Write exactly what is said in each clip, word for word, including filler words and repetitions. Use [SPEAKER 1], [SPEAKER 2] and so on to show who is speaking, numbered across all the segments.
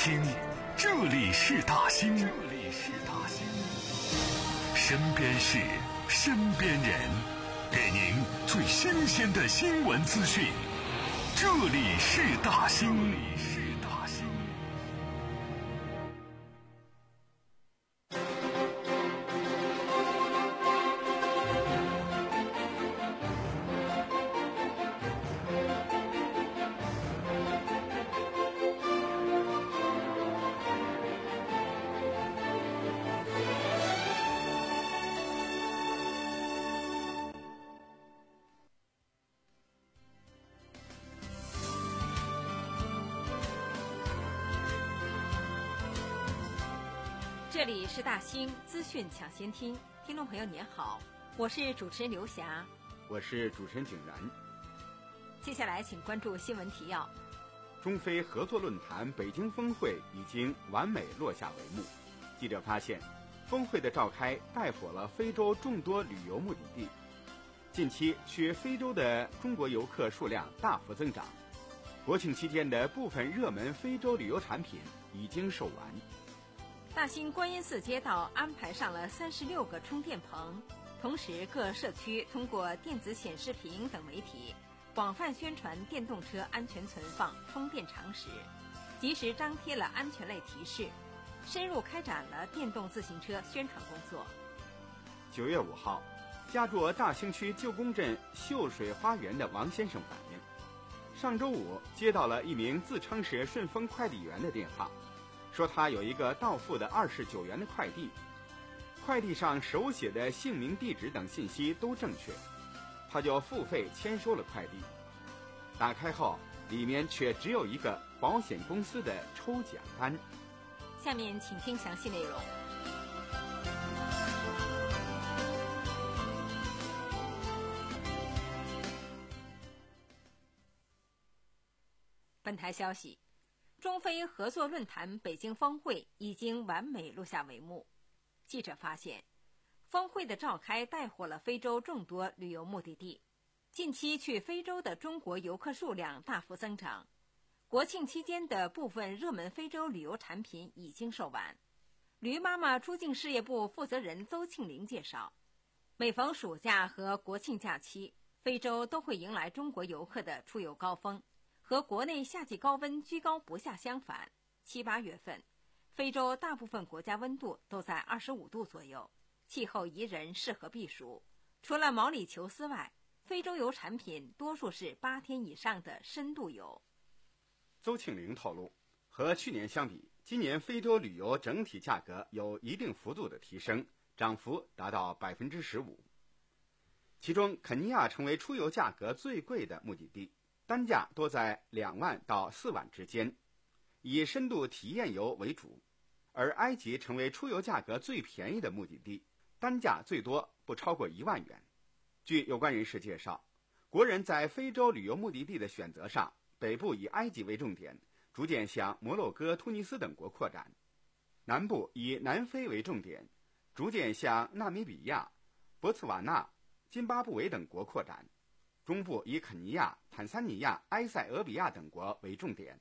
[SPEAKER 1] 听，这里是大兴，这里是大兴，身边事，身边人，给您最新鲜的新闻资讯。这里是大兴，这里是大兴。
[SPEAKER 2] 这里是大兴资讯抢先听，听众朋友您好，我是主持人刘霞，
[SPEAKER 3] 我是主持人景然。
[SPEAKER 2] 接下来请关注新闻提要。
[SPEAKER 3] 中非合作论坛北京峰会已经完美落下帷幕。记者发现，峰会的召开带火了非洲众多旅游目的地，近期去非洲的中国游客数量大幅增长。国庆期间的部分热门非洲旅游产品已经售完。
[SPEAKER 2] 大兴观音寺街道安排上了三十六个充电棚，同时各社区通过电子显示屏等媒体广泛宣传电动车安全存放、充电常识，及时张贴了安全类提示，深入开展了电动自行车宣传工作。
[SPEAKER 3] 九月五号，家住大兴区旧宫镇秀水花园的王先生反映，上周五接到了一名自称是顺丰快递员的电话，说他有一个到付的二十九元的快递，快递上手写的姓名、地址等信息都正确，他就付费签收了快递。打开后，里面却只有一个保险公司的抽奖单。
[SPEAKER 2] 下面请听详细内容。本台消息，中非合作论坛北京峰会已经完美落下帷幕。记者发现，峰会的召开带火了非洲众多旅游目的地，近期去非洲的中国游客数量大幅增长。国庆期间的部分热门非洲旅游产品已经售完。驴妈妈出境事业部负责人邹庆玲介绍，每逢暑假和国庆假期，非洲都会迎来中国游客的出游高峰。和国内夏季高温居高不下相反，七八月份，非洲大部分国家温度都在二十五度左右，气候宜人，适合避暑。除了毛里求斯外，非洲游产品多数是八天以上的深度游。
[SPEAKER 3] 邹庆玲透露，和去年相比，今年非洲旅游整体价格有一定幅度的提升，涨幅达到百分之十五。其中，肯尼亚成为出游价格最贵的目的地。单价多在两万到四万之间，以深度体验游为主，而埃及成为出游价格最便宜的目的地，单价最多不超过一万元。据有关人士介绍，国人在非洲旅游目的地的选择上，北部以埃及为重点，逐渐向摩洛哥、突尼斯等国扩展；南部以南非为重点，逐渐向纳米比亚、博茨瓦纳、津巴布韦等国扩展。中部以肯尼亚、坦桑尼亚、埃塞俄比亚等国为重点。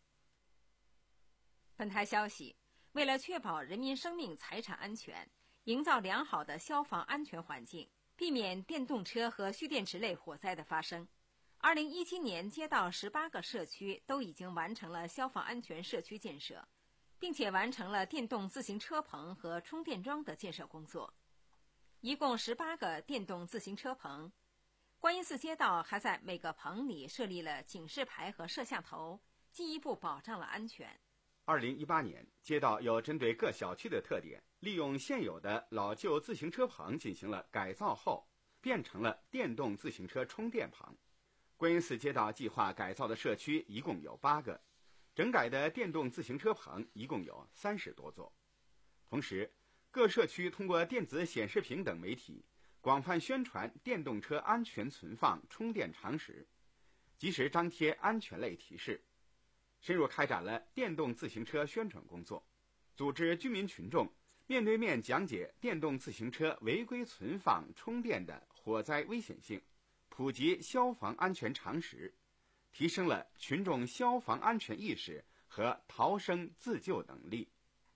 [SPEAKER 2] 本台消息，为了确保人民生命财产安全，营造良好的消防安全环境，避免电动车和蓄电池类火灾的发生，二零一七年街道十八个社区都已经完成了消防安全社区建设，并且完成了电动自行车棚和充电桩的建设工作，一共十八个电动自行车棚。观音寺街道还在每个棚里设立了警示牌和摄像头，进一步保障了安全。
[SPEAKER 3] 二零一八年，街道又针对各小区的特点，利用现有的老旧自行车棚进行了改造后，变成了电动自行车充电棚。观音寺街道计划改造的社区一共有八个，整改的电动自行车棚一共有三十多座。同时，各社区通过电子显示屏等媒体广泛宣传电动车安全存放、充电常识，及时张贴安全类提示，深入开展了电动自行车宣传工作，组织居民群众面对面讲解电动自行车违规存放、充电的火灾危险性，普及消防安全常识，提升了群众消防安全意识和逃生自救能力。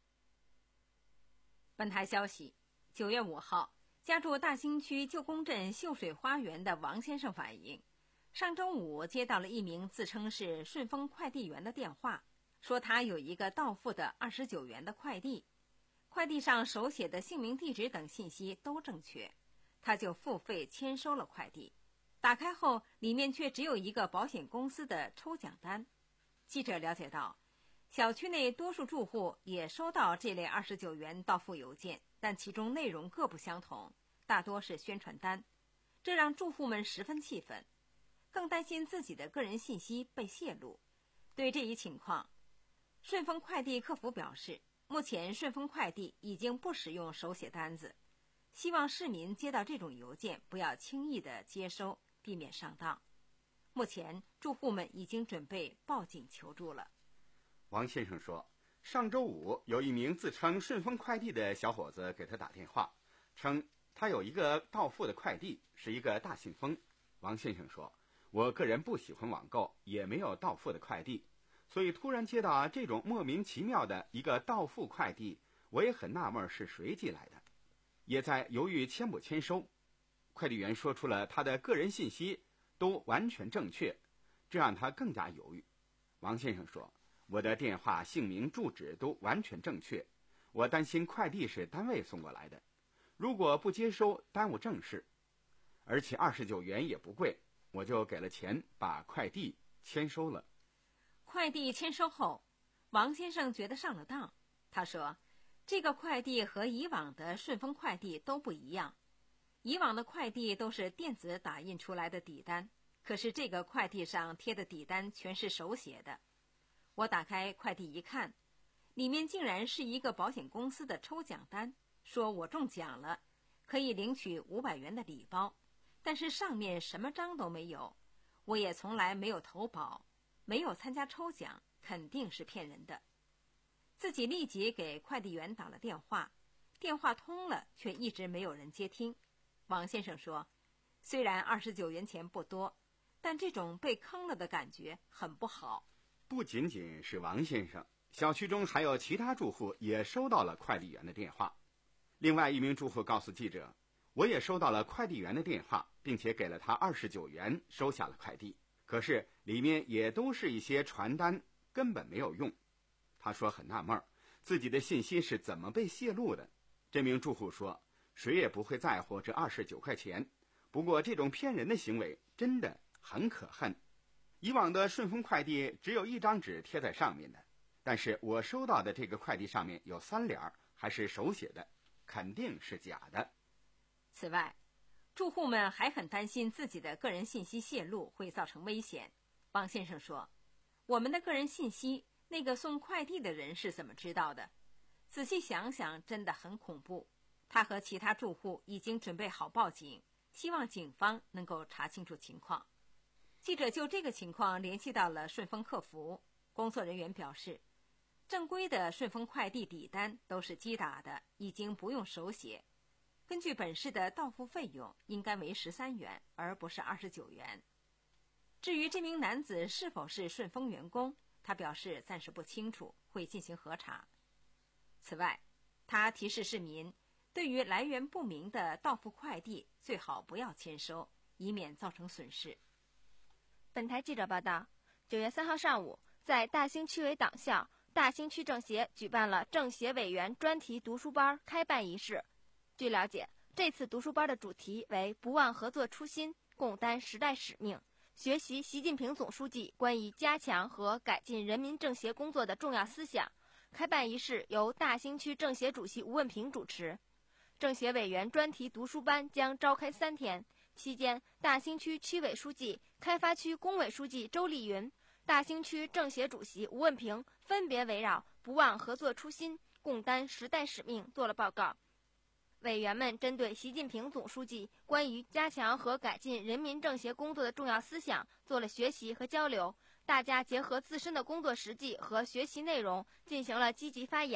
[SPEAKER 2] 本台消息，九月五号，家住大兴区旧宫镇秀水花园的王先生反映，上周五接到了一名自称是顺丰快递员的电话，说他有一个到付的二十九元的快递，快递上手写的姓名、地址等信息都正确，他就付费签收了快递。打开后，里面却只有一个保险公司的抽奖单。记者了解到，小区内多数住户也收到这类二十九元到付邮件，但其中内容各不相同，大多是宣传单，这让住户们十分气愤，更担心自己的个人信息被泄露。对这一情况，顺丰快递客服表示，目前顺丰快递已经不使用手写单子，希望市民接到这种邮件不要轻易的接收，避免上当。目前住户们已经准备报警求助了。
[SPEAKER 3] 王先生说，上周五有一名自称顺丰快递的小伙子给他打电话，称他有一个到付的快递，是一个大信封。王先生说，我个人不喜欢网购，也没有到付的快递，所以突然接到这种莫名其妙的一个到付快递，我也很纳闷是谁寄来的，也在犹豫签不签收。快递员说出了他的个人信息都完全正确，这让他更加犹豫。王先生说，我的电话、姓名、住址都完全正确，我担心快递是单位送过来的，如果不接收耽误正事，而且二十九元也不贵，我就给了钱把快递签收了。
[SPEAKER 2] 快递签收后，王先生觉得上了当。他说，这个快递和以往的顺丰快递都不一样，以往的快递都是电子打印出来的底单，可是这个快递上贴的底单全是手写的。我打开快递一看，里面竟然是一个保险公司的抽奖单，说我中奖了，可以领取五百元的礼包，但是上面什么章都没有，我也从来没有投保，没有参加抽奖，肯定是骗人的。自己立即给快递员打了电话，电话通了，却一直没有人接听。王先生说，虽然二十九元钱不多，但这种被坑了的感觉很不好。
[SPEAKER 3] 不仅仅是王先生，小区中还有其他住户也收到了快递员的电话。另外一名住户告诉记者，我也收到了快递员的电话，并且给了他二十九元收下了快递，可是里面也都是一些传单，根本没有用。他说很纳闷，自己的信息是怎么被泄露的。这名住户说，谁也不会在乎这二十九块钱，不过这种骗人的行为真的很可恨。以往的顺丰快递只有一张纸贴在上面的，但是我收到的这个快递上面有三联，还是手写的，肯定是假的。
[SPEAKER 2] 此外，住户们还很担心自己的个人信息泄露会造成危险。王先生说，我们的个人信息，那个送快递的人是怎么知道的？仔细想想，真的很恐怖。他和其他住户已经准备好报警，希望警方能够查清楚情况。记者就这个情况联系到了顺丰客服，工作人员表示，正规的顺丰快递底单都是机打的，已经不用手写。根据本市的到付费用，应该为十三元，而不是二十九元。至于这名男子是否是顺丰员工，他表示暂时不清楚，会进行核查。此外，他提示市民，对于来源不明的到付快递，最好不要签收，以免造成损失。
[SPEAKER 4] 本台记者报道，九月三号上午，在大兴区委党校大兴区政协举办了政协委员专题读书班开办仪式。据了解，这次读书班的主题为不忘合作初心，共担时代使命，学习习近平总书记关于加强和改进人民政协工作的重要思想。开办仪式由大兴区政协主席吴问平主持。政协委员专题读书班将召开三天，期间大兴区区委书记、开发区工委书记周丽云、大兴区政协主席吴问平分别围绕不忘合作初心，共担时代使命做了报告。委员们针对习近平总书记关于加强和改进人民政协工作的重要思想做了学习和交流，大家结合自身的工作实际和学习内容进行了积极发言，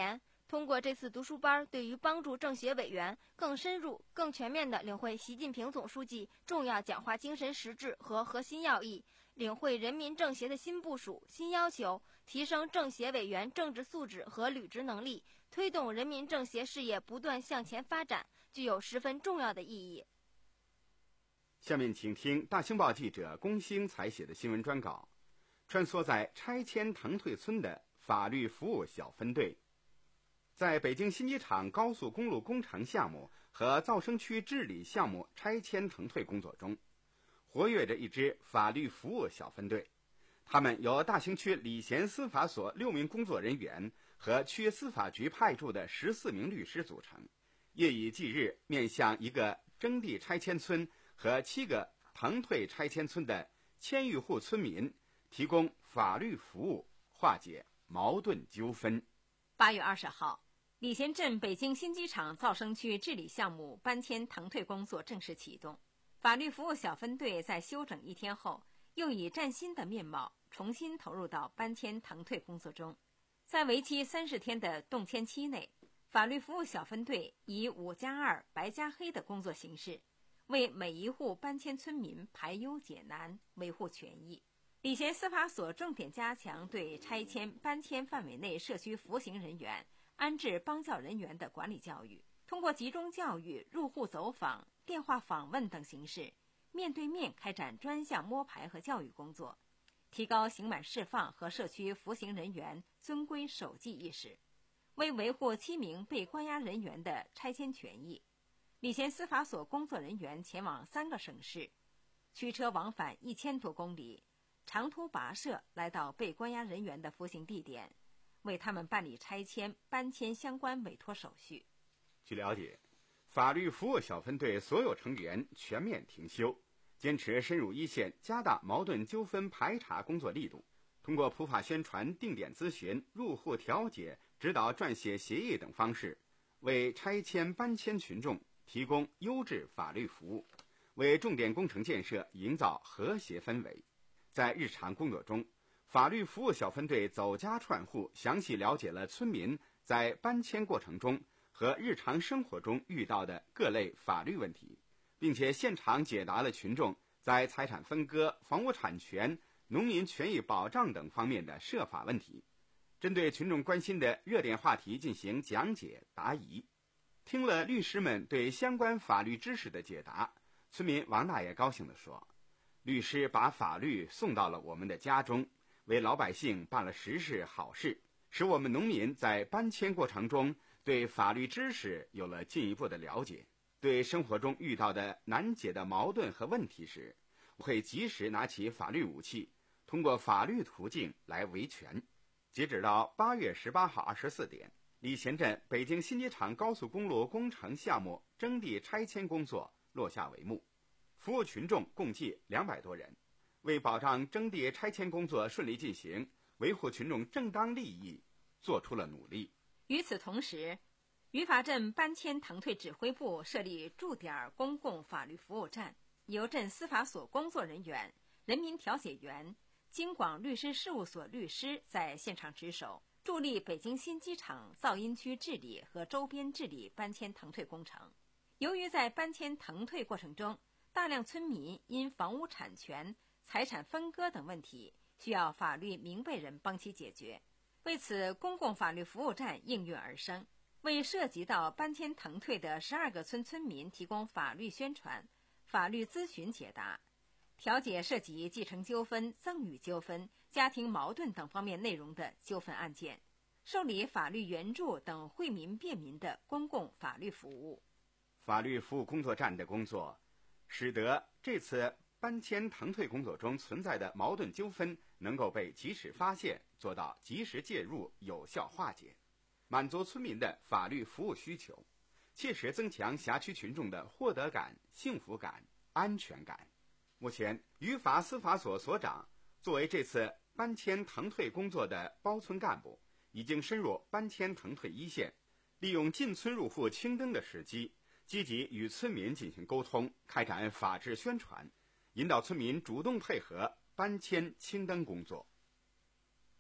[SPEAKER 4] 通过这次读书班，对于帮助政协委员更深入、更全面地领会习近平总书记重要讲话精神实质和核心要义，领会人民政协的新部署、新要求，提升政协委员政治素质和履职能力，推动人民政协事业不断向前发展，具有十分重要的意义。
[SPEAKER 3] 下面请听大兴报记者龚兴采写的新闻专稿，穿梭在拆迁腾退村的法律服务小分队。在北京新机场高速公路工程项目和噪声区治理项目拆迁腾退工作中，活跃着一支法律服务小分队。他们由大兴区礼贤司法所六名工作人员和区司法局派驻的十四名律师组成，夜以继日面向一个征地拆迁村和七个腾退拆迁村的千余户村民提供法律服务，化解矛盾纠纷。
[SPEAKER 2] 八月二十号，礼贤镇北京新机场噪声区治理项目搬迁腾退工作正式启动。法律服务小分队在休整一天后，又以崭新的面貌重新投入到搬迁腾退工作中。在为期三十天的动迁期内，法律服务小分队以五加二白加黑的工作形式，为每一户搬迁村民排忧解难，维护权益。礼贤司法所重点加强对拆迁搬迁范围内社区服刑人员、安置帮教人员的管理教育，通过集中教育、入户走访、电话访问等形式，面对面开展专项摸排和教育工作，提高刑满释放和社区服刑人员遵规守纪意识。为维护七名被关押人员的拆迁权益，礼贤司法所工作人员前往三个省市，驱车往返一千多公里，长途跋涉来到被关押人员的服刑地点，为他们办理拆迁、搬迁相关委托手续。
[SPEAKER 3] 据了解，法律服务小分队所有成员全面停休，坚持深入一线，加大矛盾纠纷排查工作力度，通过普法宣传、定点咨询、入户调解、指导撰写协议等方式，为拆迁搬迁群众提供优质法律服务，为重点工程建设营造和谐氛围。在日常工作中，法律服务小分队走家串户，详细了解了村民在搬迁过程中和日常生活中遇到的各类法律问题，并且现场解答了群众在财产分割、房屋产权、农民权益保障等方面的涉法问题，针对群众关心的热点话题进行讲解答疑。听了律师们对相关法律知识的解答，村民王大爷高兴地说，律师把法律送到了我们的家中，为老百姓办了实事好事，使我们农民在搬迁过程中对法律知识有了进一步的了解，对生活中遇到的难解的矛盾和问题时，会及时拿起法律武器，通过法律途径来维权。截止到八月十八号二十四点，礼贤镇北京新机场高速公路工程项目征地拆迁工作落下帷幕，服务群众共计两百多人。为保障征地拆迁工作顺利进行，维护群众正当利益，做出了努力。
[SPEAKER 2] 与此同时，于法镇搬迁腾退指挥部设立驻点公共法律服务站，由镇司法所工作人员、人民调解员、京广律师事务所律师在现场值守，助力北京新机场噪音区治理和周边治理搬迁腾退工程。由于在搬迁腾退过程中，大量村民因房屋产权、财产分割等问题需要法律明白人帮其解决，为此公共法律服务站应运而生，为涉及到搬迁腾退的十二个村村民提供法律宣传、法律咨询解答，调解涉及继承纠纷、赠与纠纷、家庭矛盾等方面内容的纠纷案件，受理法律援助等惠民便民的公共法律服务。
[SPEAKER 3] 法律服务工作站的工作，使得这次搬迁腾退工作中存在的矛盾纠纷能够被及时发现，做到及时介入，有效化解，满足村民的法律服务需求，切实增强辖区群众的获得感、幸福感、安全感。目前，于法司法所所长作为这次搬迁腾退工作的包村干部，已经深入搬迁腾退一线，利用进村入户青灯的时机，积极与村民进行沟通，开展法治宣传，引导村民主动配合搬迁青灯工作。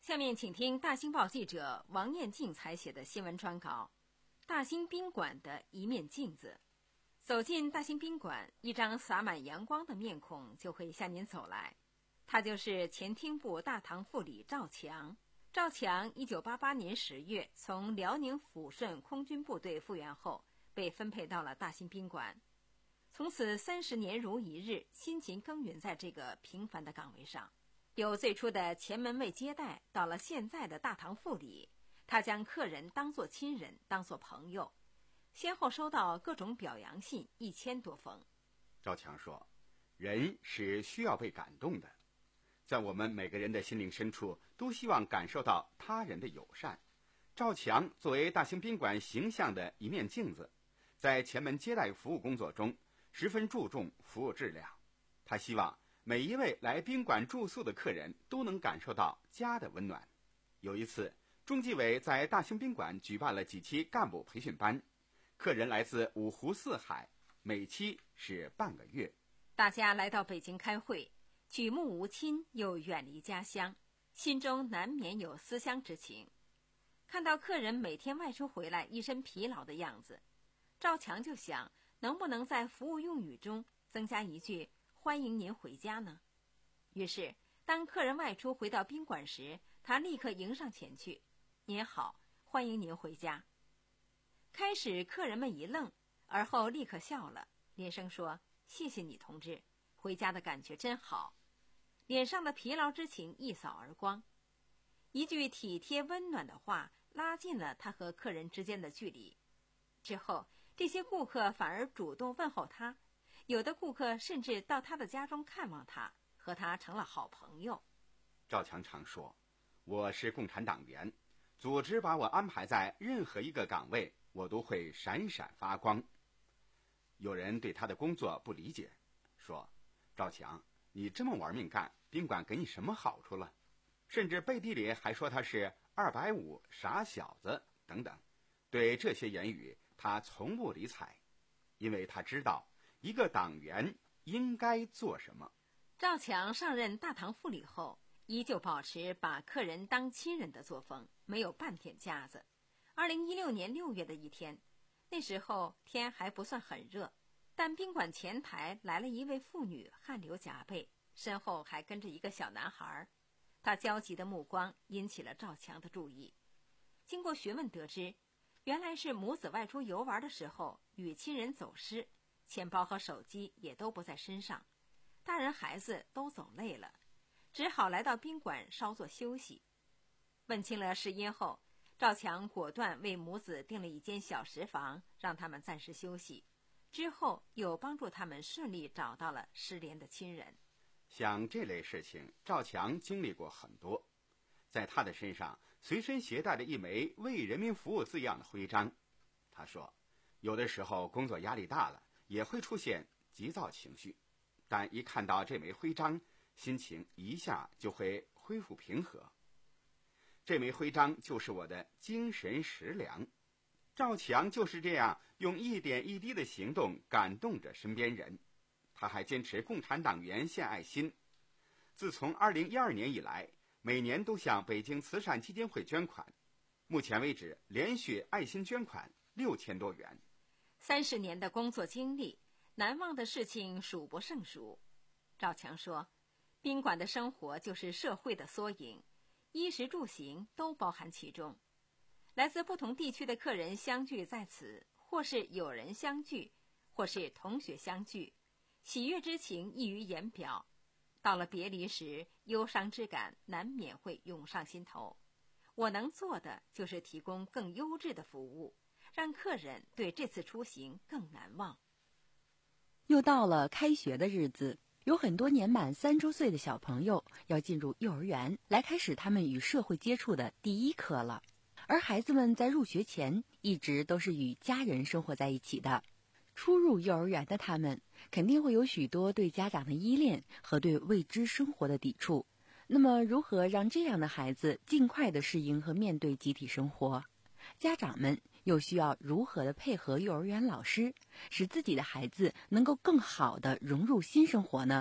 [SPEAKER 2] 下面请听大新报记者王艳静采写的新闻专稿《大新宾馆的一面镜子》。走进大新宾馆，一张洒满阳光的面孔就会向您走来，他就是前厅部大堂副理赵强。赵强一九八八年十月从辽宁抚顺空军部队复员后，被分配到了大新宾馆，从此三十年如一日，辛勤耕耘在这个平凡的岗位上。由最初的前门卫接待，到了现在的大堂副理，他将客人当作亲人，当作朋友，先后收到各种表扬信一千多封。
[SPEAKER 3] 赵强说，人是需要被感动的，在我们每个人的心灵深处，都希望感受到他人的友善。赵强作为大兴宾馆形象的一面镜子，在前门接待服务工作中十分注重服务质量。他希望每一位来宾馆住宿的客人都能感受到家的温暖。有一次，中纪委在大兴宾馆举办了几期干部培训班，客人来自五湖四海，每期是半个月。
[SPEAKER 2] 大家来到北京开会，举目无亲，又远离家乡，心中难免有思乡之情。看到客人每天外出回来一身疲劳的样子，赵强就想，能不能在服务用语中增加一句欢迎您回家呢？于是当客人外出回到宾馆时，他立刻迎上前去，您好，欢迎您回家。开始客人们一愣，而后立刻笑了，连声说，谢谢你同志，回家的感觉真好。脸上的疲劳之情一扫而光。一句体贴温暖的话拉近了他和客人之间的距离。之后这些顾客反而主动问候他，有的顾客甚至到他的家中看望他，和他成了好朋友。
[SPEAKER 3] 赵强常说，我是共产党员，组织把我安排在任何一个岗位，我都会闪闪发光。有人对他的工作不理解，说，赵强，你这么玩命干，宾馆给你什么好处了？甚至背地里还说他是二百五傻小子等等。对这些言语他从不理睬，因为他知道一个党员应该做什么。
[SPEAKER 2] 赵强上任大堂副理后，依旧保持把客人当亲人的作风，没有半点架子。二零一六年六月的一天，那时候天还不算很热，但宾馆前台来了一位妇女，汗流浃背，身后还跟着一个小男孩。他焦急的目光引起了赵强的注意。经过询问得知，原来是母子外出游玩的时候与亲人走失，钱包和手机也都不在身上，大人孩子都走累了，只好来到宾馆稍作休息。问清了事因后，赵强果断为母子订了一间小食房，让他们暂时休息，之后又帮助他们顺利找到了失联的亲人。
[SPEAKER 3] 像这类事情，赵强经历过很多。在他的身上随身携带着一枚为人民服务字样的徽章。他说，有的时候工作压力大了，也会出现急躁情绪，但一看到这枚徽章，心情一下就会恢复平和。这枚徽章就是我的精神食粮。赵强就是这样用一点一滴的行动感动着身边人。他还坚持共产党员献爱心。自从二零一二年以来，每年都向北京慈善基金会捐款，目前为止连续爱心捐款六千多元。
[SPEAKER 2] 三十年的工作经历，难忘的事情数不胜数。赵强说，宾馆的生活就是社会的缩影，衣食住行都包含其中。来自不同地区的客人相聚在此，或是友人相聚，或是同学相聚，喜悦之情溢于言表。到了别离时，忧伤之感难免会涌上心头。我能做的就是提供更优质的服务，让客人对这次出行更难忘。
[SPEAKER 5] 又到了开学的日子，有很多年满三周岁的小朋友要进入幼儿园，来开始他们与社会接触的第一课了。而孩子们在入学前一直都是与家人生活在一起的。初入幼儿园的他们肯定会有许多对家长的依恋和对未知生活的抵触。那么如何让这样的孩子尽快的适应和面对集体生活？家长们又需要如何的配合幼儿园老师，使自己的孩子能够更好的融入新生活呢？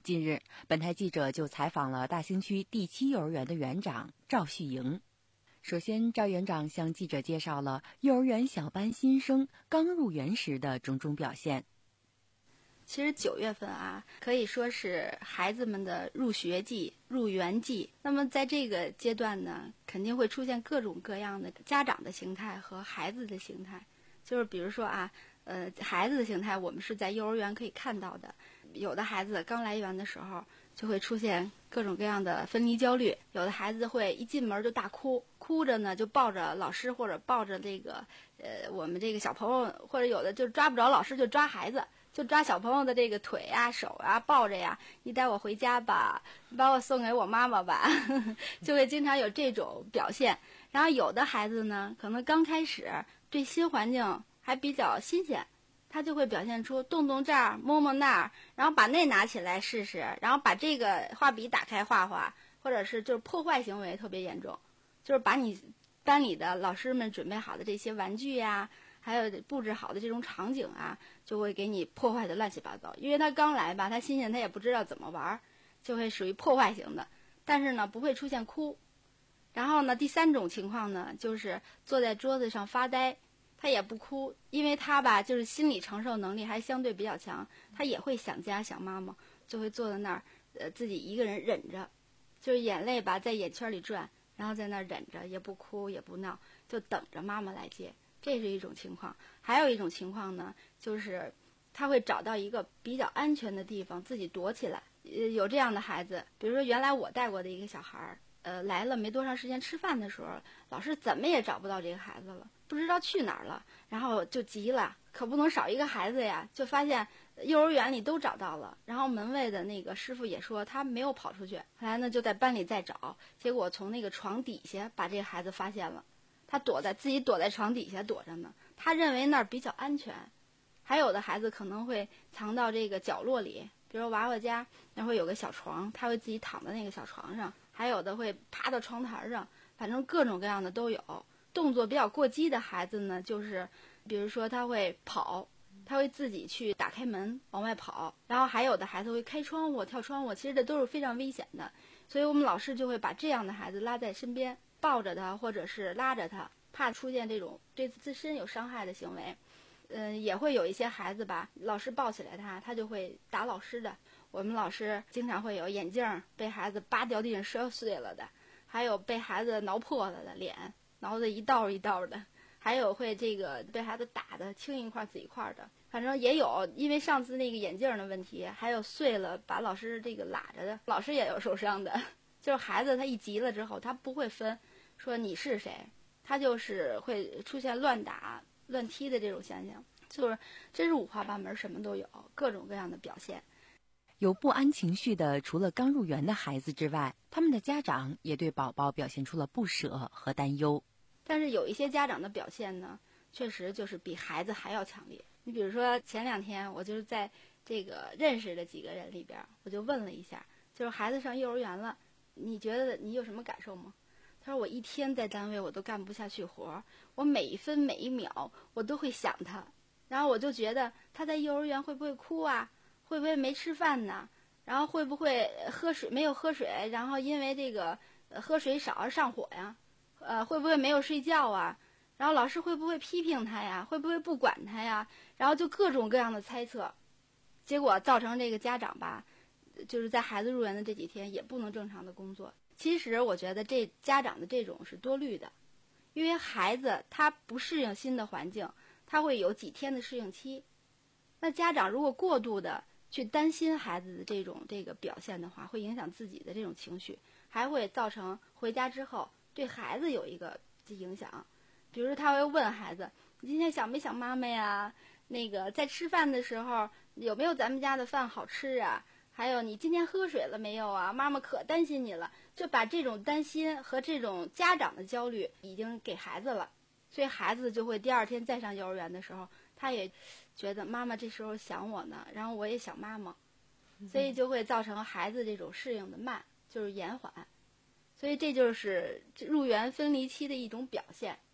[SPEAKER 5] 近日，本台记者就采访了大兴区第七幼儿园的园长赵旭莹。首先，赵园长向记者介绍了幼儿园小班新生刚入园时的种种表现。
[SPEAKER 6] 其实九月份啊，可以说是孩子们的入学季、入园季。那么在这个阶段呢，肯定会出现各种各样的家长的形态和孩子的形态。就是比如说啊，呃，孩子的形态我们是在幼儿园可以看到的。有的孩子刚来园的时候，就会出现各种各样的分离焦虑。有的孩子会一进门就大哭，哭着呢就抱着老师或者抱着这个呃我们这个小朋友，或者有的就抓不着老师就抓孩子。就抓小朋友的这个腿啊、手啊，抱着呀，你带我回家吧，你把我送给我妈妈吧，就会经常有这种表现。然后有的孩子呢，可能刚开始对新环境还比较新鲜，他就会表现出动动这儿、摸摸那儿，然后把那拿起来试试，然后把这个画笔打开画画，或者是就是破坏行为特别严重，就是把你班里的老师们准备好的这些玩具呀、还有布置好的这种场景啊，就会给你破坏的乱七八糟。因为他刚来吧，他新鲜，他也不知道怎么玩，就会属于破坏型的。但是呢，不会出现哭。然后呢，第三种情况呢，就是坐在桌子上发呆，他也不哭，因为他吧，就是心理承受能力还相对比较强，他也会想家想妈妈，就会坐在那儿，呃，自己一个人忍着，就是眼泪吧在眼圈里转，然后在那儿忍着，也不哭也不闹，就等着妈妈来接。这是一种情况。还有一种情况呢，就是他会找到一个比较安全的地方自己躲起来。呃，有这样的孩子，比如说原来我带过的一个小孩，呃，来了没多长时间，吃饭的时候，老师怎么也找不到这个孩子了，不知道去哪儿了，然后就急了，可不能少一个孩子呀，就发现幼儿园里都找到了，然后门卫的那个师傅也说他没有跑出去，后来呢就在班里再找，结果从那个床底下把这个孩子发现了。他躲在自己躲在床底下躲着呢，他认为那儿比较安全。还有的孩子可能会藏到这个角落里，比如娃娃家那会有个小床，他会自己躺在那个小床上，还有的会趴到窗台上，反正各种各样的都有。动作比较过激的孩子呢，就是比如说他会跑，他会自己去打开门往外跑，然后还有的孩子会开窗户跳窗户，其实这都是非常危险的。所以我们老师就会把这样的孩子拉在身边，抱着他或者是拉着他，怕出现这种对自身有伤害的行为。嗯，也会有一些孩子吧，老师抱起来他，他就会打老师的。我们老师经常会有眼镜被孩子扒掉地上摔碎了的，还有被孩子挠破了的脸，挠得一道一道的，还有会这个被孩子打的青一块紫一块的。反正也有，因为上次那个眼镜的问题，还有碎了把老师这个拉着的，老师也有受伤的。就是孩子他一急了之后，他不会分说你是谁，他就是会出现乱打乱踢的这种现象，就是真是五花八门，什么都有，各种各样的表现。
[SPEAKER 5] 有不安情绪的，除了刚入园的孩子之外，他们的家长也对宝宝表现出了不舍和担忧。
[SPEAKER 6] 但是有一些家长的表现呢，确实就是比孩子还要强烈。你比如说前两天我就是在这个认识的几个人里边，我就问了一下，就是孩子上幼儿园了，你觉得你有什么感受吗？他说我一天在单位我都干不下去活，我每一分每一秒我都会想他，然后我就觉得他在幼儿园会不会哭啊，会不会没吃饭呢，然后会不会喝水没有喝水，然后因为这个、呃、喝水少而上火呀，呃会不会没有睡觉啊，然后老师会不会批评他呀，会不会不管他呀，然后就各种各样的猜测，结果造成这个家长吧，就是在孩子入园的这几天也不能正常的工作。其实我觉得这家长的这种是多虑的，因为孩子他不适应新的环境，他会有几天的适应期。那家长如果过度的去担心孩子的这种这个表现的话，会影响自己的这种情绪，还会造成回家之后对孩子有一个影响。比如说他会问孩子，你今天想没想妈妈呀，那个在吃饭的时候有没有咱们家的饭好吃啊，还有你今天喝水了没有啊，妈妈可担心你了。就把这种担心和这种家长的焦虑已经给孩子了，所以孩子就会第二天再上幼儿园的时候，他也觉得妈妈这时候想我呢，然后我也想妈妈，所以就会造成孩子这种适应的慢，就是延缓，所以这就是入园分离期的一种表现。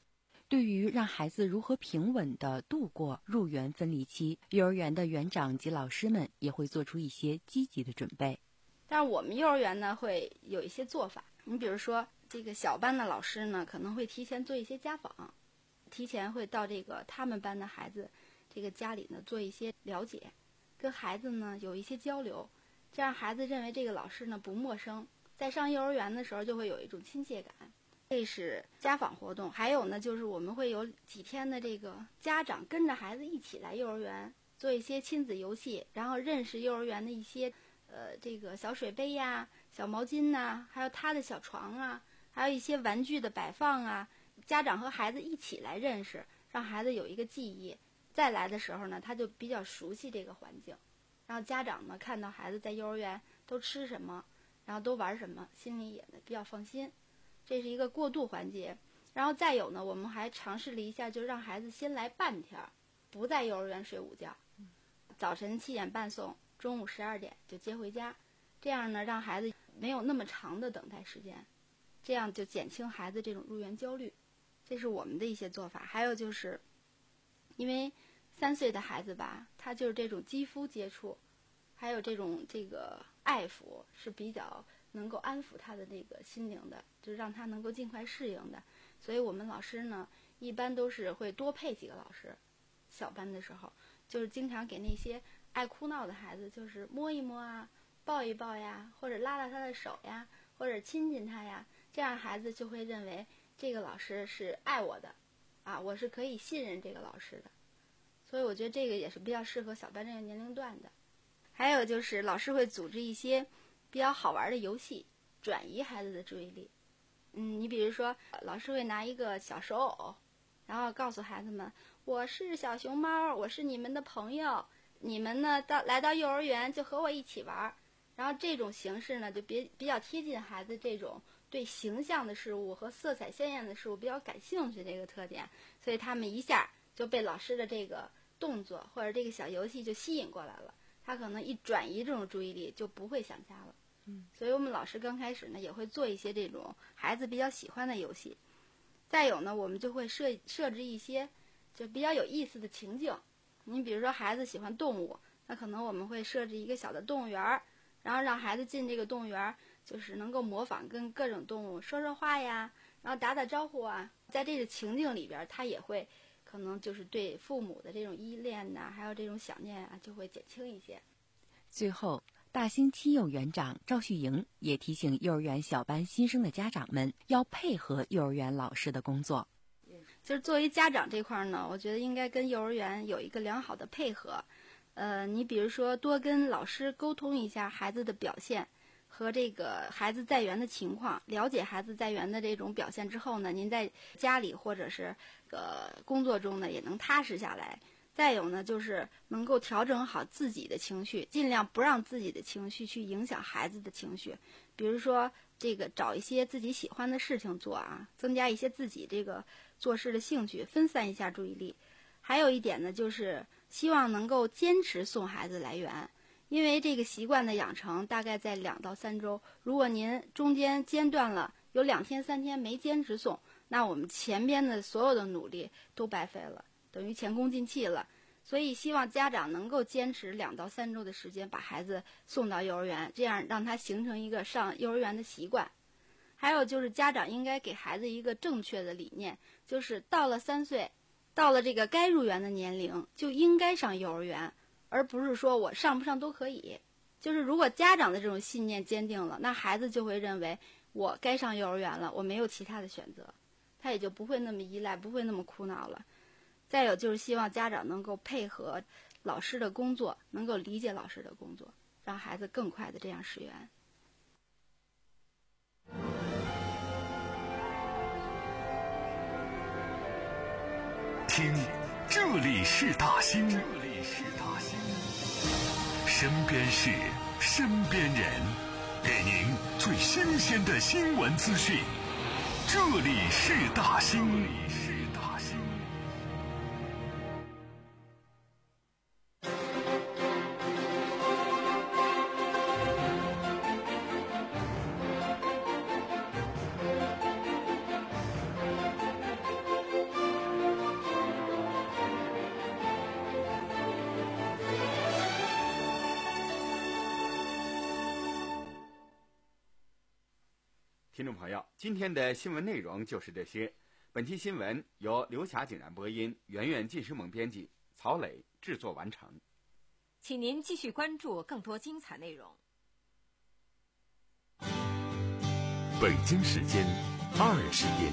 [SPEAKER 5] 对于让孩子如何平稳地度过入园分离期，幼儿园的园长及老师们也会做出一些积极的准备。
[SPEAKER 6] 但是我们幼儿园呢会有一些做法，你比如说这个小班的老师呢可能会提前做一些家访，提前会到这个他们班的孩子这个家里呢做一些了解，跟孩子呢有一些交流，这样孩子认为这个老师呢不陌生，在上幼儿园的时候就会有一种亲切感。这是家访活动。还有呢就是我们会有几天的这个家长跟着孩子一起来幼儿园做一些亲子游戏，然后认识幼儿园的一些呃这个小水杯呀、小毛巾呐，还有他的小床啊，还有一些玩具的摆放啊，家长和孩子一起来认识，让孩子有一个记忆，再来的时候呢他就比较熟悉这个环境，然后家长呢看到孩子在幼儿园都吃什么，然后都玩什么，心里也呢比较放心。这是一个过渡环节。然后再有呢，我们还尝试了一下，就让孩子先来半天，不在幼儿园睡午觉，早晨七点半送，中午十二点就接回家，这样呢让孩子没有那么长的等待时间，这样就减轻孩子这种入园焦虑。这是我们的一些做法。还有就是因为三岁的孩子吧，他就是这种肌肤接触还有这种这个爱抚是比较能够安抚他的那个心灵的，就是让他能够尽快适应的。所以我们老师呢一般都是会多配几个老师，小班的时候就是经常给那些爱哭闹的孩子就是摸一摸啊，抱一抱呀，或者拉拉他的手呀，或者亲亲他呀，这样孩子就会认为这个老师是爱我的啊，我是可以信任这个老师的。所以我觉得这个也是比较适合小班这个年龄段的。还有就是老师会组织一些比较好玩的游戏，转移孩子的注意力。嗯，你比如说老师会拿一个小手偶，然后告诉孩子们，我是小熊猫，我是你们的朋友，你们呢到来到幼儿园就和我一起玩。然后这种形式呢就比比较贴近孩子这种对形象的事物和色彩鲜艳的事物比较感兴趣这个特点，所以他们一下就被老师的这个动作或者这个小游戏就吸引过来了，他可能一转移这种注意力就不会想家了。嗯，所以我们老师刚开始呢也会做一些这种孩子比较喜欢的游戏。再有呢我们就会设设置一些就比较有意思的情境。你比如说孩子喜欢动物，那可能我们会设置一个小的动物园，然后让孩子进这个动物园，就是能够模仿跟各种动物说说话呀，然后打打招呼啊。在这个情境里边他也会可能就是对父母的这种依恋呐、啊，还有这种想念啊就会减轻一些。
[SPEAKER 5] 最后大兴亲幼园长赵旭莹也提醒幼儿园小班新生的家长们要配合幼儿园老师的工作。
[SPEAKER 6] 就是作为家长这块呢，我觉得应该跟幼儿园有一个良好的配合。呃，你比如说多跟老师沟通一下孩子的表现和这个孩子在园的情况，了解孩子在园的这种表现之后呢，您在家里或者是呃工作中呢也能踏实下来。再有呢就是能够调整好自己的情绪，尽量不让自己的情绪去影响孩子的情绪。比如说这个找一些自己喜欢的事情做啊，增加一些自己这个做事的兴趣，分散一下注意力。还有一点呢就是希望能够坚持送孩子来园，因为这个习惯的养成大概在两到三周，如果您中间间断了有两天三天没坚持送，那我们前边的所有的努力都白费了，等于前功尽弃了。所以希望家长能够坚持两到三周的时间把孩子送到幼儿园，这样让他形成一个上幼儿园的习惯。还有就是家长应该给孩子一个正确的理念，就是到了三岁，到了这个该入园的年龄就应该上幼儿园，而不是说我上不上都可以。就是如果家长的这种信念坚定了，那孩子就会认为我该上幼儿园了，我没有其他的选择，他也就不会那么依赖，不会那么苦恼了。再有就是希望家长能够配合老师的工作，能够理解老师的工作，让孩子更快的这样释园。
[SPEAKER 1] 听，这里是大兴，这里是大兴，身边事，身边人，给您最新鲜的新闻资讯。这里是大兴。
[SPEAKER 3] 听众朋友，今天的新闻内容就是这些。本期新闻由刘霞井然播音，圆圆晋诗萌编辑，曹磊制作完成。
[SPEAKER 2] 请您继续关注更多精彩内容。
[SPEAKER 1] 北京时间二十点